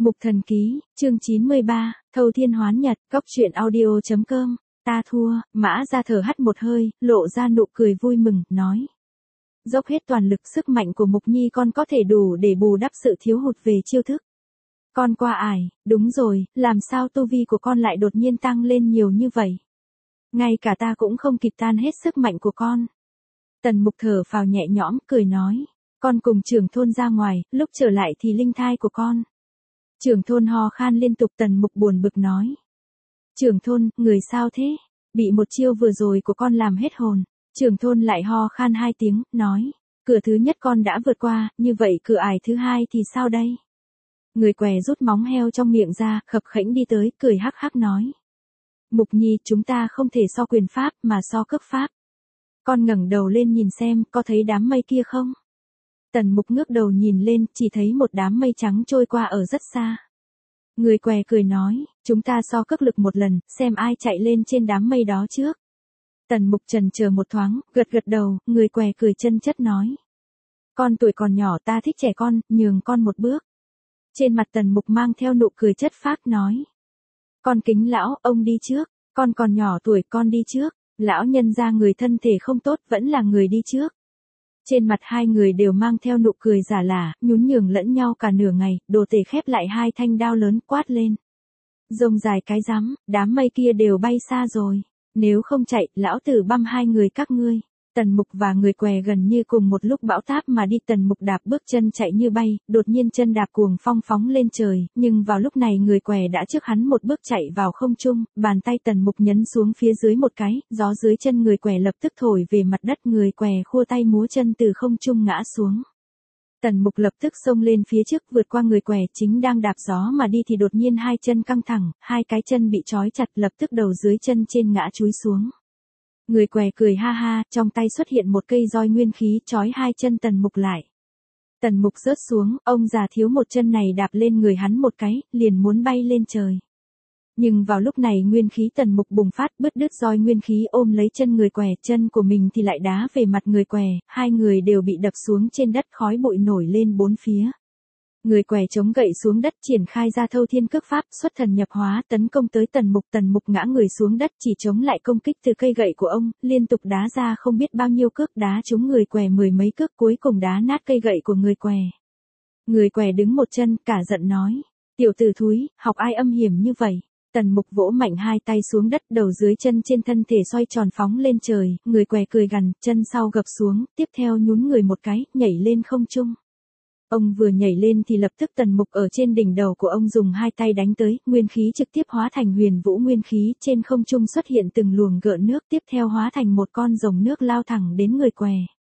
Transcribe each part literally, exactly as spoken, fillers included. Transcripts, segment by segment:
Mục Thần Ký, chương chín mươi ba, Thâu Thiên Hoán Nhật, Góc truyện audio.com, ta thua, Mã Gia thở hắt một hơi, lộ ra nụ cười vui mừng, nói. Dốc hết toàn lực sức mạnh của Mục Nhi con có thể đủ để bù đắp sự thiếu hụt về chiêu thức. Con qua ải, đúng rồi, làm sao tu vi của con lại đột nhiên tăng lên nhiều như vậy? Ngay cả ta cũng không kịp tan hết sức mạnh của con. Tần Mục thở phào nhẹ nhõm, cười nói. Con cùng trưởng thôn ra ngoài, lúc trở lại thì linh thai của con. Trưởng thôn ho khan liên tục. Tần Mục buồn bực nói. Trưởng thôn, người sao thế? Bị một chiêu vừa rồi của con làm hết hồn. Trưởng thôn lại ho khan hai tiếng, nói. Cửa thứ nhất con đã vượt qua, như vậy cửa ải thứ hai thì sao đây? Người què rút móng heo trong miệng ra, khập khẽnh đi tới, cười hắc hắc nói. Mục Nhi, chúng ta không thể so quyền pháp mà so cước pháp. Con ngẩng đầu lên nhìn xem, có thấy đám mây kia không? Tần Mục ngước đầu nhìn lên, chỉ thấy một đám mây trắng trôi qua ở rất xa. Người què cười nói, chúng ta so cước lực một lần, xem ai chạy lên trên đám mây đó trước. Tần Mục chần chờ một thoáng, gật gật đầu, người què cười chân chất nói. Con tuổi còn nhỏ, ta thích trẻ con, nhường con một bước. Trên mặt Tần Mục mang theo nụ cười chất phác nói. Con kính lão, ông đi trước, con còn nhỏ tuổi, con đi trước. Lão nhân ra người thân thể không tốt, vẫn là người đi trước. Trên mặt hai người đều mang theo nụ cười giả lả, nhún nhường lẫn nhau cả nửa ngày, đồ tể khép lại hai thanh đao lớn, quát lên. Rông dài cái rắm, đám mây kia đều bay xa rồi. Nếu không chạy, lão tử băm hai người các ngươi. Tần Mục và người què gần như cùng một lúc bão táp mà đi. Tần Mục đạp bước chân chạy như bay, đột nhiên chân đạp cuồng phong phóng lên trời, nhưng vào lúc này người què đã trước hắn một bước chạy vào không trung, bàn tay Tần Mục nhấn xuống phía dưới một cái, gió dưới chân người què lập tức thổi về mặt đất, người què khua tay múa chân từ không trung ngã xuống. Tần Mục lập tức xông lên phía trước vượt qua người què chính đang đạp gió mà đi thì đột nhiên hai chân căng thẳng, hai cái chân bị trói chặt lập tức đầu dưới chân trên ngã chúi xuống. Người què cười ha ha, trong tay xuất hiện một cây roi nguyên khí trói hai chân Tần Mục lại. Tần Mục rớt xuống, ông già thiếu một chân này đạp lên người hắn một cái, liền muốn bay lên trời. Nhưng vào lúc này nguyên khí Tần Mục bùng phát, bứt đứt roi nguyên khí ôm lấy chân người què, chân của mình thì lại đá về mặt người què, hai người đều bị đập xuống trên đất, khói bụi nổi lên bốn phía. Người què chống gậy xuống đất, triển khai ra thâu thiên cước pháp, xuất thần nhập hóa, tấn công tới Tần Mục. Tần Mục ngã người xuống đất, chỉ chống lại công kích từ cây gậy của ông, liên tục đá ra không biết bao nhiêu cước, đá trúng người què mười mấy cước, cuối cùng đá nát cây gậy của người què. Người què đứng một chân, cả giận nói, tiểu tử thúi, học ai âm hiểm như vậy? Tần Mục vỗ mạnh hai tay xuống đất, đầu dưới chân trên thân thể xoay tròn phóng lên trời, người què cười gằn, chân sau gập xuống, tiếp theo nhún người một cái, nhảy lên không trung. Ông vừa nhảy lên thì lập tức Tần Mục ở trên đỉnh đầu của ông dùng hai tay đánh tới, nguyên khí trực tiếp hóa thành huyền vũ nguyên khí, trên không trung xuất hiện từng luồng gợn nước, tiếp theo hóa thành một con rồng nước lao thẳng đến người què.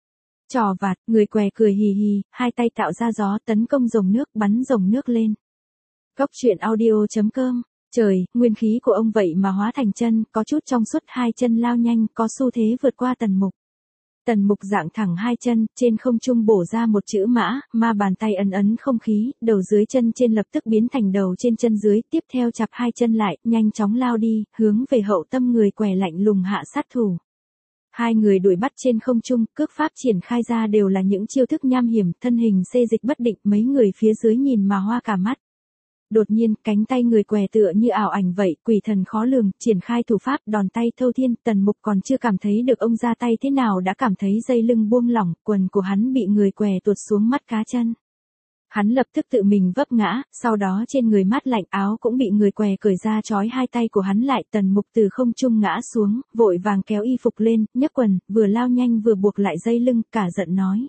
Trò vạt, người què cười hì hì, hai tay tạo ra gió tấn công rồng nước, bắn rồng nước lên. Góc truyện audio.com, trời, nguyên khí của ông vậy mà hóa thành chân, có chút trong suốt, hai chân lao nhanh, có xu thế vượt qua Tần Mục. Tần Mục dạng thẳng hai chân, trên không trung bổ ra một chữ mã, ma bàn tay ấn ấn không khí, đầu dưới chân trên lập tức biến thành đầu trên chân dưới, tiếp theo chặp hai chân lại, nhanh chóng lao đi, hướng về hậu tâm người què lạnh lùng hạ sát thủ. Hai người đuổi bắt trên không trung, cước pháp triển khai ra đều là những chiêu thức nham hiểm, thân hình xê dịch bất định, mấy người phía dưới nhìn mà hoa cả mắt. Đột nhiên, cánh tay người què tựa như ảo ảnh vậy, quỷ thần khó lường, triển khai thủ pháp, đòn tay thâu thiên. Tần Mục còn chưa cảm thấy được ông ra tay thế nào đã cảm thấy dây lưng buông lỏng, quần của hắn bị người què tuột xuống mắt cá chân. Hắn lập tức tự mình vấp ngã, sau đó trên người mát lạnh, áo cũng bị người què cởi ra trói hai tay của hắn lại. Tần Mục từ không trung ngã xuống, vội vàng kéo y phục lên, nhấc quần, vừa lao nhanh vừa buộc lại dây lưng, cả giận nói.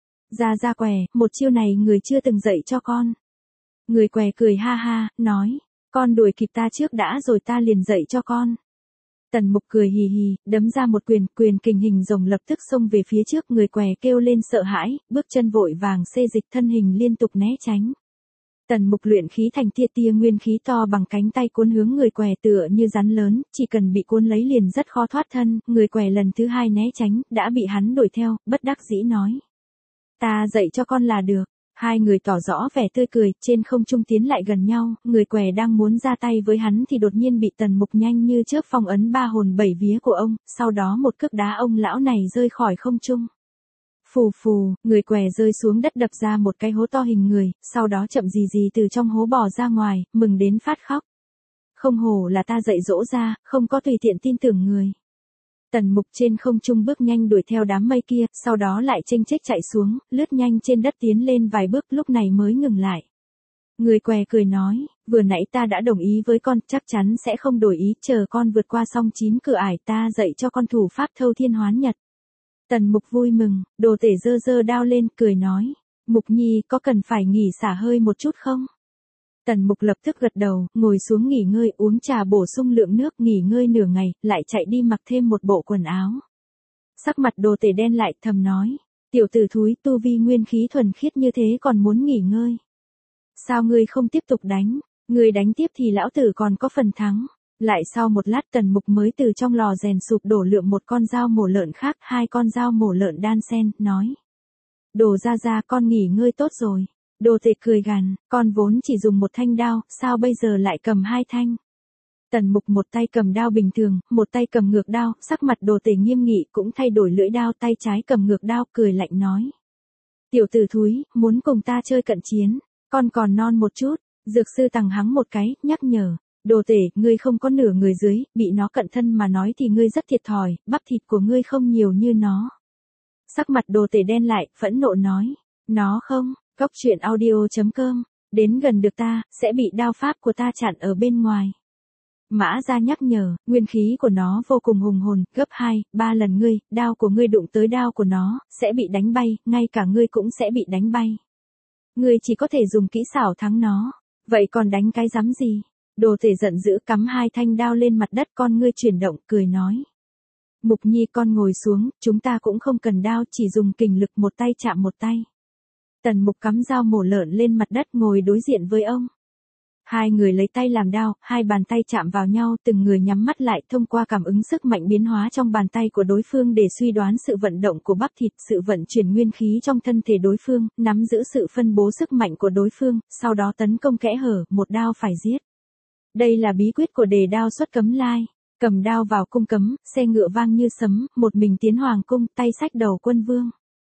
Ra ra què, một chiêu này người chưa từng dạy cho con. Người què cười ha ha, nói, con đuổi kịp ta trước đã rồi ta liền dạy cho con. Tần Mục cười hì hì, đấm ra một quyền, quyền kình hình rồng lập tức xông về phía trước, người què kêu lên sợ hãi, bước chân vội vàng xê dịch, thân hình liên tục né tránh. Tần Mục luyện khí thành tia tia nguyên khí to bằng cánh tay cuốn hướng người què tựa như rắn lớn, chỉ cần bị cuốn lấy liền rất khó thoát thân, người què lần thứ hai né tránh, đã bị hắn đuổi theo, bất đắc dĩ nói. Ta dạy cho con là được. Hai người tỏ rõ vẻ tươi cười, trên không trung tiến lại gần nhau, người què đang muốn ra tay với hắn thì đột nhiên bị Tần Mục nhanh như chớp phong ấn ba hồn bảy vía của ông, sau đó một cước đá ông lão này rơi khỏi không trung. Phù phù, người què rơi xuống đất đập ra một cái hố to hình người, sau đó chậm gì gì từ trong hố bò ra ngoài, mừng đến phát khóc. Không hổ là ta dạy dỗ ra, không có tùy tiện tin tưởng người. Tần Mục trên không trung bước nhanh đuổi theo đám mây kia, sau đó lại chênh chếch chạy xuống, lướt nhanh trên đất tiến lên vài bước lúc này mới ngừng lại. Người què cười nói, vừa nãy ta đã đồng ý với con, chắc chắn sẽ không đổi ý, chờ con vượt qua xong chín cửa ải ta dạy cho con thủ pháp thâu thiên hoán nhật. Tần Mục vui mừng, đồ tể giơ giơ đao lên, cười nói, Mục Nhi có cần phải nghỉ xả hơi một chút không? Tần Mục lập tức gật đầu, ngồi xuống nghỉ ngơi, uống trà bổ sung lượng nước, nghỉ ngơi nửa ngày, lại chạy đi mặc thêm một bộ quần áo. Sắc mặt đồ tể đen lại, thầm nói, tiểu tử thúi, tu vi nguyên khí thuần khiết như thế còn muốn nghỉ ngơi. Sao ngươi không tiếp tục đánh, ngươi đánh tiếp thì lão tử còn có phần thắng. Lại sau một lát Tần Mục mới từ trong lò rèn sụp đổ lượng một con dao mổ lợn khác, hai con dao mổ lợn đan xen, nói. Đồ ra ra con nghỉ ngơi tốt rồi. Đồ tể cười gằn, con vốn chỉ dùng một thanh đao, sao bây giờ lại cầm hai thanh? Tần Mục một tay cầm đao bình thường, một tay cầm ngược đao, sắc mặt đồ tể nghiêm nghị cũng thay đổi lưỡi đao, tay trái cầm ngược đao, cười lạnh nói. Tiểu tử thúi, muốn cùng ta chơi cận chiến, con còn non một chút. Dược sư tằng hắng một cái, nhắc nhở. Đồ tể, ngươi không có nửa người dưới, bị nó cận thân mà nói thì ngươi rất thiệt thòi, bắp thịt của ngươi không nhiều như nó. Sắc mặt đồ tể đen lại, phẫn nộ nói. Nó không, Cốc truyện audio chấm com, đến gần được ta, sẽ bị đao pháp của ta chặn ở bên ngoài. Mã Gia nhắc nhở, nguyên khí của nó vô cùng hùng hồn, gấp hai, ba lần ngươi, đao của ngươi đụng tới đao của nó, sẽ bị đánh bay, ngay cả ngươi cũng sẽ bị đánh bay. Ngươi chỉ có thể dùng kỹ xảo thắng nó, vậy còn đánh cái rắm gì? Đồ tể giận dữ cắm hai thanh đao lên mặt đất, con ngươi chuyển động, cười nói. Mục Nhi con ngồi xuống, chúng ta cũng không cần đao, chỉ dùng kình lực một tay chạm một tay. Tần Mục cắm dao mổ lợn lên mặt đất ngồi đối diện với ông. Hai người lấy tay làm đao, hai bàn tay chạm vào nhau, từng người nhắm mắt lại, thông qua cảm ứng sức mạnh biến hóa trong bàn tay của đối phương để suy đoán sự vận động của bắp thịt, sự vận chuyển nguyên khí trong thân thể đối phương, nắm giữ sự phân bố sức mạnh của đối phương, sau đó tấn công kẽ hở, một đao phải giết. Đây là bí quyết của đề đao xuất cấm lai. Cầm đao vào cung cấm, xe ngựa vang như sấm, một mình tiến hoàng cung, tay xách đầu quân vương.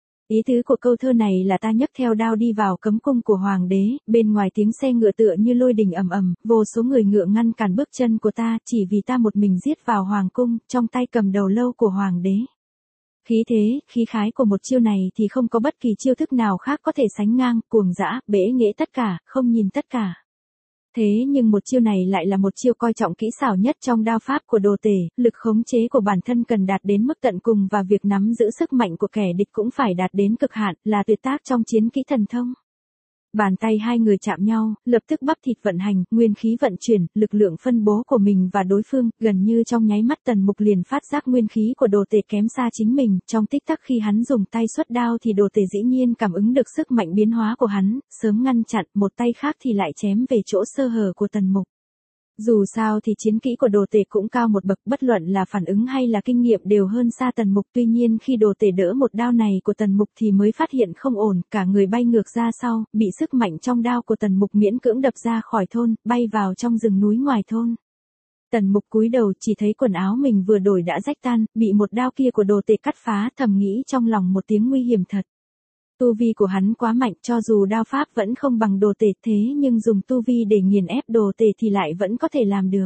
Ý tứ của câu thơ này là ta nhấc theo đao đi vào cấm cung của hoàng đế, bên ngoài tiếng xe ngựa tựa như lôi đình ầm ầm, vô số người ngựa ngăn cản bước chân của ta, chỉ vì ta một mình giết vào hoàng cung, trong tay cầm đầu lâu của hoàng đế. Khí thế, khí khái của một chiêu này thì không có bất kỳ chiêu thức nào khác có thể sánh ngang, cuồng dã, bể nghệ tất cả, không nhìn tất cả. Thế nhưng một chiêu này lại là một chiêu coi trọng kỹ xảo nhất trong đao pháp của đồ tể, lực khống chế của bản thân cần đạt đến mức tận cùng và việc nắm giữ sức mạnh của kẻ địch cũng phải đạt đến cực hạn, là tuyệt tác trong chiến kỹ thần thông. Bàn tay hai người chạm nhau, lập tức bắp thịt vận hành, nguyên khí vận chuyển, lực lượng phân bố của mình và đối phương, gần như trong nháy mắt Tần Mục liền phát giác nguyên khí của đồ tể kém xa chính mình, trong tích tắc khi hắn dùng tay xuất đao thì đồ tể dĩ nhiên cảm ứng được sức mạnh biến hóa của hắn, sớm ngăn chặn, một tay khác thì lại chém về chỗ sơ hở của Tần Mục. Dù sao thì chiến kỹ của đồ tể cũng cao một bậc, bất luận là phản ứng hay là kinh nghiệm đều hơn xa Tần Mục, tuy nhiên khi đồ tể đỡ một đao này của Tần Mục thì mới phát hiện không ổn, cả người bay ngược ra sau, bị sức mạnh trong đao của Tần Mục miễn cưỡng đập ra khỏi thôn, bay vào trong rừng núi ngoài thôn. Tần Mục cúi đầu chỉ thấy quần áo mình vừa đổi đã rách tan, bị một đao kia của đồ tể cắt phá, thầm nghĩ trong lòng một tiếng nguy hiểm thật. Tu vi của hắn quá mạnh, cho dù đao pháp vẫn không bằng đồ tể, thế nhưng dùng tu vi để nghiền ép đồ tể thì lại vẫn có thể làm được.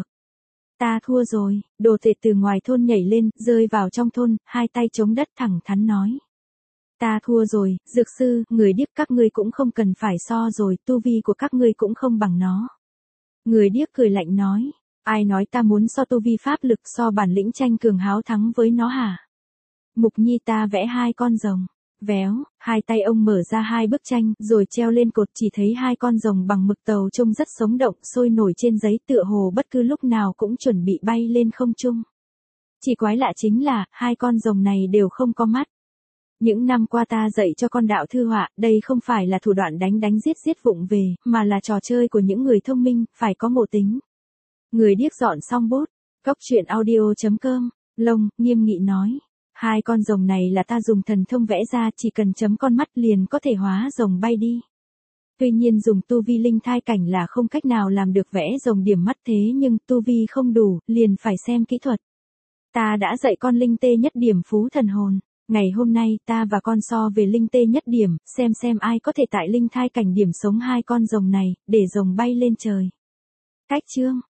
Ta thua rồi, đồ tể từ ngoài thôn nhảy lên, rơi vào trong thôn, hai tay chống đất thẳng thắn nói. Ta thua rồi, dược sư, người điếc các ngươi cũng không cần phải so rồi, tu vi của các ngươi cũng không bằng nó. Người điếc cười lạnh nói, ai nói ta muốn so tu vi pháp lực, so bản lĩnh tranh cường háo thắng với nó hả? Mục Nhi ta vẽ hai con rồng. Véo, hai tay ông mở ra hai bức tranh, rồi treo lên cột, chỉ thấy hai con rồng bằng mực tàu trông rất sống động, sôi nổi trên giấy, tựa hồ bất cứ lúc nào cũng chuẩn bị bay lên không trung. Chỉ quái lạ chính là, hai con rồng này đều không có mắt. Những năm qua ta dạy cho con đạo thư họa, đây không phải là thủ đoạn đánh đánh giết giết vụng về, mà là trò chơi của những người thông minh, phải có ngộ tính. Người điếc dọn xong bút, Cốc truyện audio chấm com, Lông, nghiêm nghị nói. Hai con rồng này là ta dùng thần thông vẽ ra, chỉ cần chấm con mắt liền có thể hóa rồng bay đi. Tuy nhiên dùng tu vi linh thai cảnh là không cách nào làm được vẽ rồng điểm mắt, thế nhưng tu vi không đủ, liền phải xem kỹ thuật. Ta đã dạy con linh tê nhất điểm phú thần hồn. Ngày hôm nay ta và con so về linh tê nhất điểm, xem xem ai có thể tại linh thai cảnh điểm sống hai con rồng này, để rồng bay lên trời. Cách chương